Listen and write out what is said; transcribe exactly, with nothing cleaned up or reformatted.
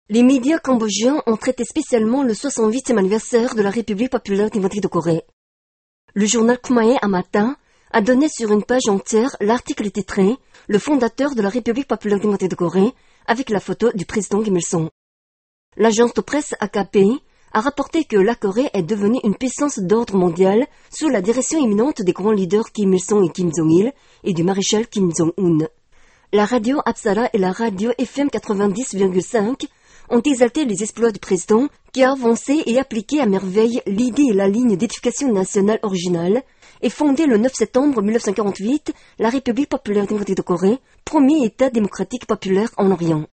Les médias cambodgiens ont traité spécialement le soixante-huitième anniversaire de la République populaire démocratique de Corée. Le journal Khmer Amata a donné sur une page entière l'article titré « Le fondateur de la République populaire démocratique de Corée » avec la photo du président Kim Il-sung. L'agence de presse A K P a rapporté que la Corée est devenue une puissance d'ordre mondial sous la direction imminente des grands leaders Kim Il-sung et Kim Jong-il et du maréchal Kim Jong-un. La radio Apsara et la radio F M quatre-vingt-dix virgule cinq ont exalté les exploits du président qui a avancé et appliqué à merveille l'idée et la ligne d'éducation nationale originale et fondé le neuf septembre mille neuf cent quarante-huit la République populaire démocratique de Corée, premier État démocratique populaire en Orient.